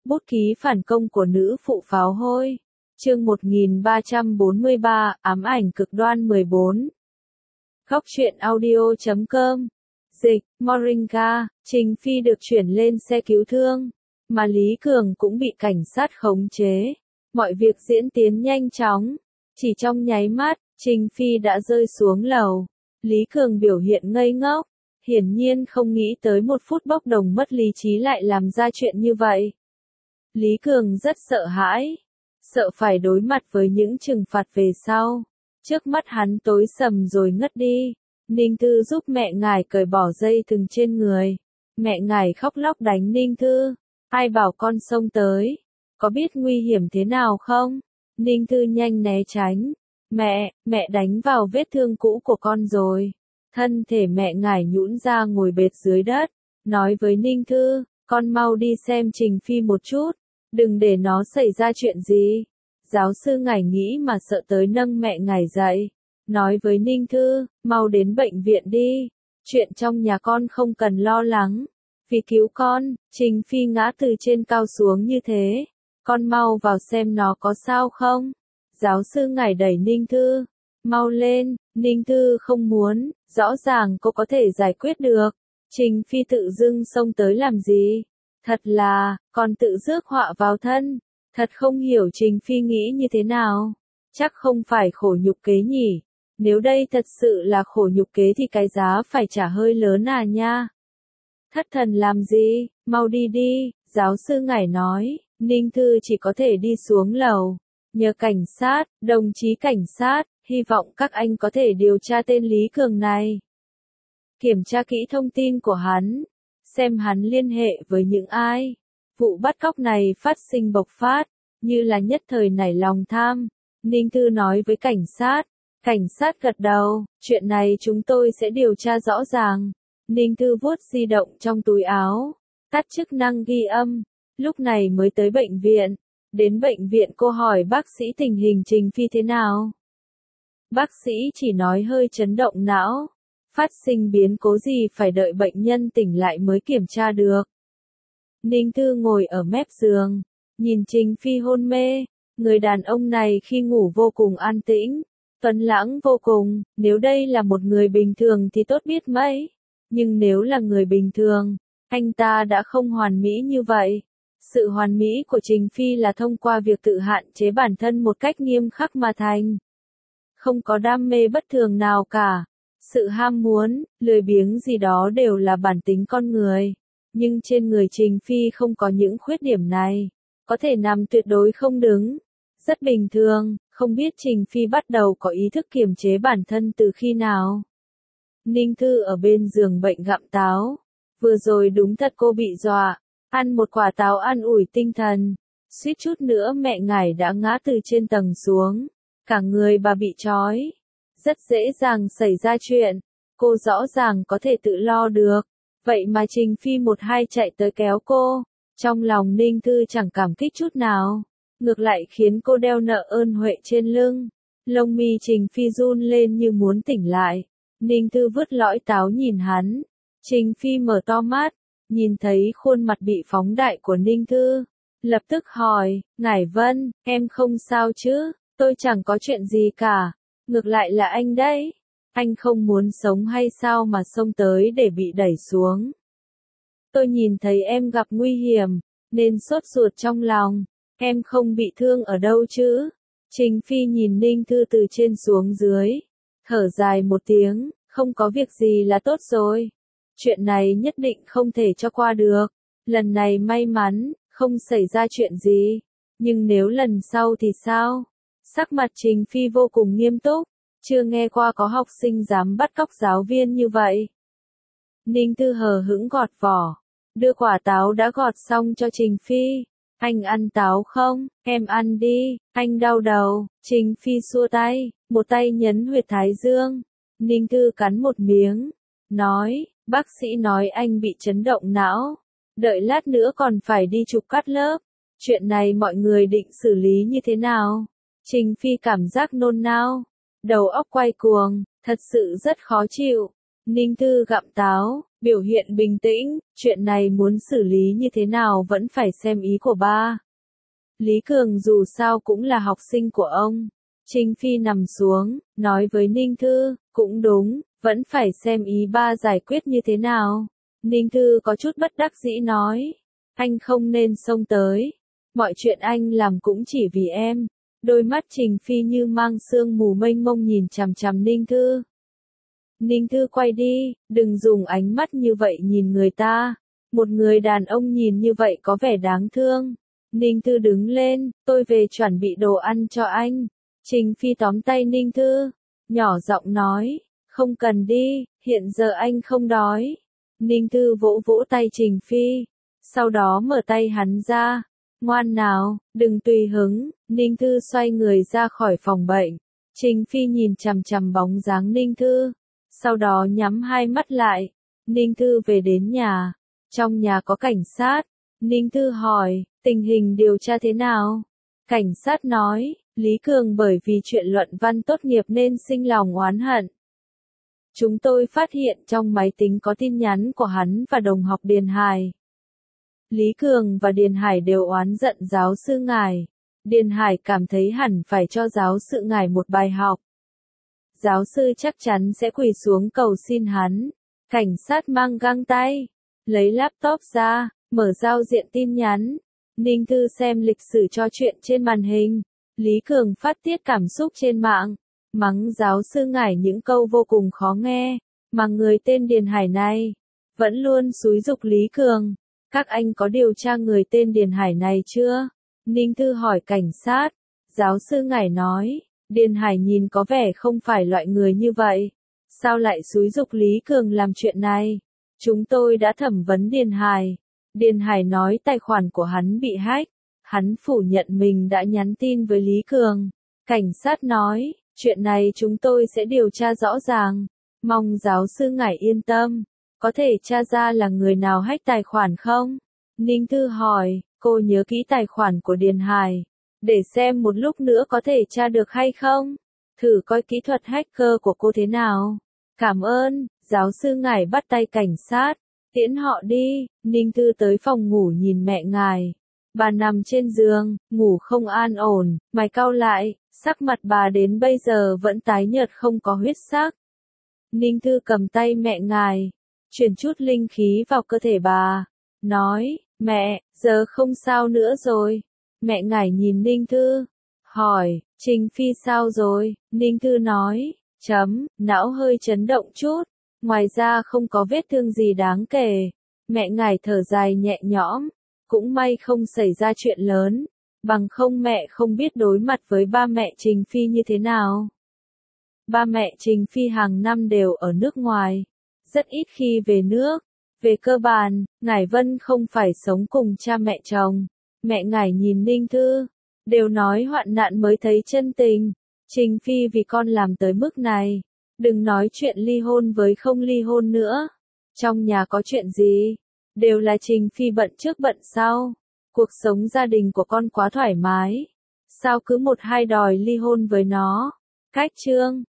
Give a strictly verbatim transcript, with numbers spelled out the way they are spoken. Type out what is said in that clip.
Bút ký phản công của nữ phụ pháo hôi. Chương một nghìn ba trăm bốn mươi ba, ám ảnh cực đoan mười bốn. Góc truyện audio chấm com. Dịch, Moringa, Trình Phi được chuyển lên xe cứu thương, mà Lý Cường cũng bị cảnh sát khống chế. Mọi việc diễn tiến nhanh chóng. Chỉ trong nháy mắt, Trình Phi đã rơi xuống lầu. Lý Cường biểu hiện ngây ngốc, hiển nhiên không nghĩ tới một phút bốc đồng mất lý trí lại làm ra chuyện như vậy. Lý Cường rất sợ hãi, sợ phải đối mặt với những trừng phạt về sau. Trước mắt hắn tối sầm rồi ngất đi. Ninh Thư giúp mẹ ngài cởi bỏ dây thừng trên người. Mẹ ngài khóc lóc đánh Ninh Thư. Ai bảo con xông tới? Có biết nguy hiểm thế nào không? Ninh Thư nhanh né tránh. Mẹ, mẹ đánh vào vết thương cũ của con rồi. Thân thể mẹ ngài nhũn ra ngồi bệt dưới đất. Nói với Ninh Thư, con mau đi xem Trình Phi một chút. Đừng để nó xảy ra chuyện gì. Giáo sư ngài nghĩ mà sợ tới nâng mẹ ngài dậy. Nói với Ninh Thư, mau đến bệnh viện đi. Chuyện trong nhà con không cần lo lắng. Vì cứu con, Trình Phi ngã từ trên cao xuống như thế. Con mau vào xem nó có sao không. Giáo sư ngài đẩy Ninh Thư. Mau lên, Ninh Thư không muốn, rõ ràng cô có thể giải quyết được. Trình Phi tự dưng xông tới làm gì? Thật là, còn tự rước họa vào thân. Thật không hiểu Trình Phi nghĩ như thế nào. Chắc không phải khổ nhục kế nhỉ. Nếu đây thật sự là khổ nhục kế thì cái giá phải trả hơi lớn à nha. Thất thần làm gì, mau đi đi, giáo sư ngài nói. Ninh Thư chỉ có thể đi xuống lầu. Nhờ cảnh sát, đồng chí cảnh sát, hy vọng các anh có thể điều tra tên Lý Cường này. Kiểm tra kỹ thông tin của hắn. Xem hắn liên hệ với những ai. Vụ bắt cóc này phát sinh bộc phát, như là nhất thời nảy lòng tham. Ninh Thư nói với cảnh sát. Cảnh sát gật đầu, chuyện này chúng tôi sẽ điều tra rõ ràng. Ninh Thư vuốt di động trong túi áo, tắt chức năng ghi âm, lúc này mới tới bệnh viện. Đến bệnh viện cô hỏi bác sĩ tình hình Trình Phi thế nào. Bác sĩ chỉ nói hơi chấn động não, phát sinh biến cố gì phải đợi bệnh nhân tỉnh lại mới kiểm tra được. Ninh Thư ngồi ở mép giường, nhìn Trình Phi hôn mê, người đàn ông này khi ngủ vô cùng an tĩnh, tuấn lãng vô cùng, nếu đây là một người bình thường thì tốt biết mấy, nhưng nếu là người bình thường, anh ta đã không hoàn mỹ như vậy. Sự hoàn mỹ của Trình Phi là thông qua việc tự hạn chế bản thân một cách nghiêm khắc mà thành. Không có đam mê bất thường nào cả. Sự ham muốn, lười biếng gì đó đều là bản tính con người. Nhưng trên người Trình Phi không có những khuyết điểm này. Có thể nằm tuyệt đối không đứng. Rất bình thường, không biết Trình Phi bắt đầu có ý thức kiềm chế bản thân từ khi nào. Ninh Thư ở bên giường bệnh gặm táo. Vừa rồi đúng thật cô bị dọa. Ăn một quả táo an ủi tinh thần. Suýt chút nữa mẹ ngài đã ngã từ trên tầng xuống. Cả người bà bị trói. Rất dễ dàng xảy ra chuyện. Cô rõ ràng có thể tự lo được. Vậy mà Trình Phi một hai chạy tới kéo cô. Trong lòng Ninh Thư chẳng cảm kích chút nào. Ngược lại khiến cô đeo nợ ơn huệ trên lưng. Lông mi Trình Phi run lên như muốn tỉnh lại. Ninh Thư vứt lõi táo nhìn hắn. Trình Phi mở to mắt. Nhìn thấy khuôn mặt bị phóng đại của Ninh Thư. Lập tức hỏi, Ngải Vân, em không sao chứ? Tôi chẳng có chuyện gì cả. Ngược lại là anh đấy. Anh không muốn sống hay sao mà xông tới để bị đẩy xuống. Tôi nhìn thấy em gặp nguy hiểm, nên sốt ruột trong lòng. Em không bị thương ở đâu chứ? Trình Phi nhìn Ninh Thư từ trên xuống dưới. Thở dài một tiếng, không có việc gì là tốt rồi. Chuyện này nhất định không thể cho qua được. Lần này may mắn, không xảy ra chuyện gì. Nhưng nếu lần sau thì sao? Sắc mặt Trình Phi vô cùng nghiêm túc. Chưa nghe qua có học sinh dám bắt cóc giáo viên như vậy. Ninh Thư hờ hững gọt vỏ. Đưa quả táo đã gọt xong cho Trình Phi. Anh ăn táo không? Em ăn đi. Anh đau đầu. Trình Phi xua tay. Một tay nhấn huyệt thái dương. Ninh Thư cắn một miếng. Nói, bác sĩ nói anh bị chấn động não. Đợi lát nữa còn phải đi chụp cắt lớp. Chuyện này mọi người định xử lý như thế nào? Trình Phi cảm giác nôn nao. Đầu óc quay cuồng, thật sự rất khó chịu. Ninh Thư gặm táo, biểu hiện bình tĩnh, chuyện này muốn xử lý như thế nào vẫn phải xem ý của ba. Lý Cường dù sao cũng là học sinh của ông. Trình Phi nằm xuống, nói với Ninh Thư, cũng đúng, vẫn phải xem ý ba giải quyết như thế nào. Ninh Thư có chút bất đắc dĩ nói, anh không nên xông tới. Mọi chuyện anh làm cũng chỉ vì em. Đôi mắt Trình Phi như mang sương mù mênh mông nhìn chằm chằm Ninh Thư. Ninh Thư quay đi, đừng dùng ánh mắt như vậy nhìn người ta. Một người đàn ông nhìn như vậy có vẻ đáng thương. Ninh Thư đứng lên, tôi về chuẩn bị đồ ăn cho anh. Trình Phi tóm tay Ninh Thư, nhỏ giọng nói, không cần đi, hiện giờ anh không đói. Ninh Thư vỗ vỗ tay Trình Phi, sau đó mở tay hắn ra. Ngoan nào, đừng tùy hứng. Ninh Thư xoay người ra khỏi phòng bệnh. Trình Phi nhìn chằm chằm bóng dáng Ninh Thư, sau đó nhắm hai mắt lại. Ninh Thư về đến nhà. Trong nhà có cảnh sát. Ninh Thư hỏi, tình hình điều tra thế nào? Cảnh sát nói, Lý Cường bởi vì chuyện luận văn tốt nghiệp nên sinh lòng oán hận. Chúng tôi phát hiện trong máy tính có tin nhắn của hắn và đồng học Điền Hải. Lý Cường và Điền Hải đều oán giận giáo sư ngài. Điền Hải cảm thấy hẳn phải cho giáo sư ngài một bài học. Giáo sư chắc chắn sẽ quỳ xuống cầu xin hắn. Cảnh sát mang găng tay, lấy laptop ra, mở giao diện tin nhắn. Ninh Thư xem lịch sử cho chuyện trên màn hình. Lý Cường phát tiết cảm xúc trên mạng, mắng giáo sư ngải những câu vô cùng khó nghe, mà người tên Điền Hải này vẫn luôn xúi giục Lý Cường. Các anh có điều tra người tên Điền Hải này chưa? Ninh Thư hỏi cảnh sát. Giáo sư ngải nói, Điền Hải nhìn có vẻ không phải loại người như vậy. Sao lại xúi giục Lý Cường làm chuyện này? Chúng tôi đã thẩm vấn Điền Hải. Điền Hải nói tài khoản của hắn bị hack. Hắn phủ nhận mình đã nhắn tin với Lý Cường. Cảnh sát nói, chuyện này chúng tôi sẽ điều tra rõ ràng. Mong giáo sư ngải yên tâm. Có thể tra ra là người nào hack tài khoản không? Ninh Thư hỏi, cô nhớ kỹ tài khoản của Điền Hải. Để xem một lúc nữa có thể tra được hay không? Thử coi kỹ thuật hacker của cô thế nào. Cảm ơn, giáo sư ngải bắt tay cảnh sát. Tiễn họ đi. Ninh Thư tới phòng ngủ nhìn mẹ ngài. Bà nằm trên giường, ngủ không an ổn, mày cau lại, sắc mặt bà đến bây giờ vẫn tái nhợt không có huyết sắc. Ninh Thư cầm tay mẹ ngài, truyền chút linh khí vào cơ thể bà, nói, mẹ, giờ không sao nữa rồi. Mẹ ngài nhìn Ninh Thư, hỏi, Trình Phi sao rồi? Ninh Thư nói, chấm, não hơi chấn động chút, ngoài ra không có vết thương gì đáng kể. Mẹ ngài thở dài nhẹ nhõm. Cũng may không xảy ra chuyện lớn, bằng không mẹ không biết đối mặt với ba mẹ Trình Phi như thế nào. Ba mẹ Trình Phi hàng năm đều ở nước ngoài, rất ít khi về nước. Về cơ bản, ngài Vân không phải sống cùng cha mẹ chồng. Mẹ ngài nhìn Ninh Thư, đều nói hoạn nạn mới thấy chân tình. Trình Phi vì con làm tới mức này, đừng nói chuyện ly hôn với không ly hôn nữa. Trong nhà có chuyện gì? Đều là Trình Phi bận trước bận sau. Cuộc sống gia đình của con quá thoải mái. Sao cứ một hai đòi ly hôn với nó? Cách chương